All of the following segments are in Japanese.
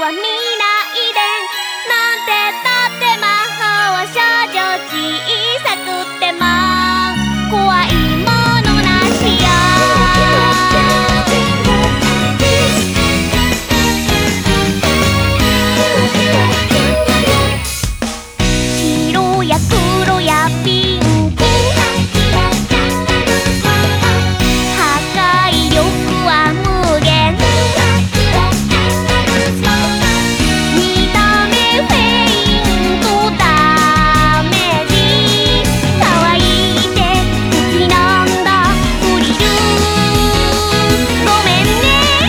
は見ないで、なんてだって魔法は少女小さくても怖いものなしよ。白や黒やピンク、破壊力は無限、見た目フェイントダメージ、乾いて好きなんだフリル、ごめんね。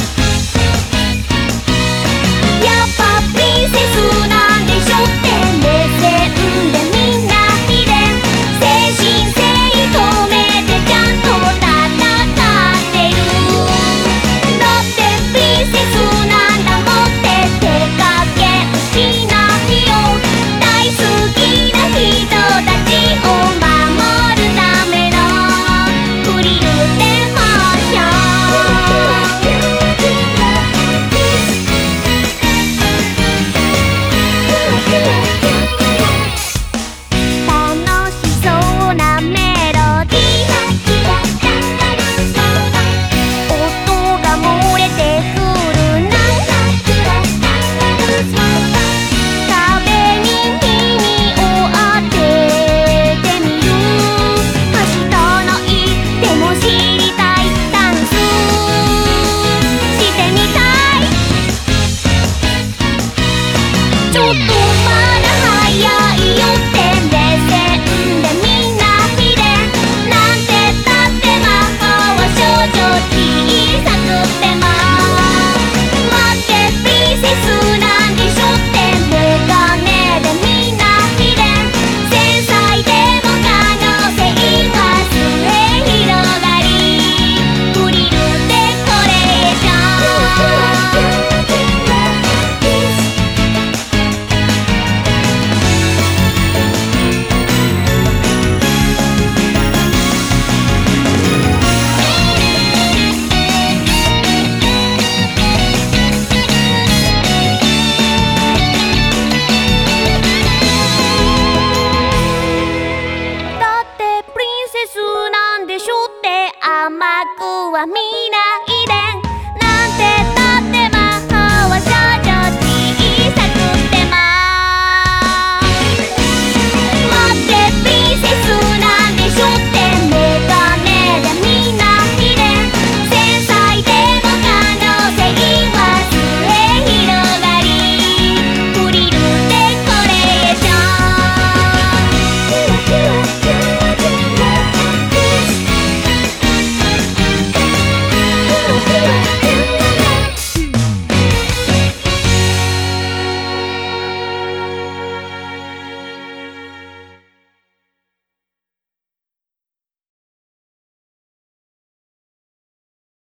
やっぱプリンセスなんでしょって目線でみんな秘伝、精神性止めてちゃんと戦ってる。だってプリンセスなんだもんって手加減しないよ。大好きな人たちを守るためのフリルでモーション。楽しそうなメロディー、音が漏れてくるな、壁に耳を当ててみる。明日のいても知りたい、ダンスしてみたい。ちょっとまだ早いよって目線でみんな秘伝、なんてだって魔法は少女小さくても待ってプリンセスなんでしょってメガネでみんな秘伝、繊細でも可能性は末広がり、フリルデコレーション。だってプリンセスなんでしょって甘くは見ない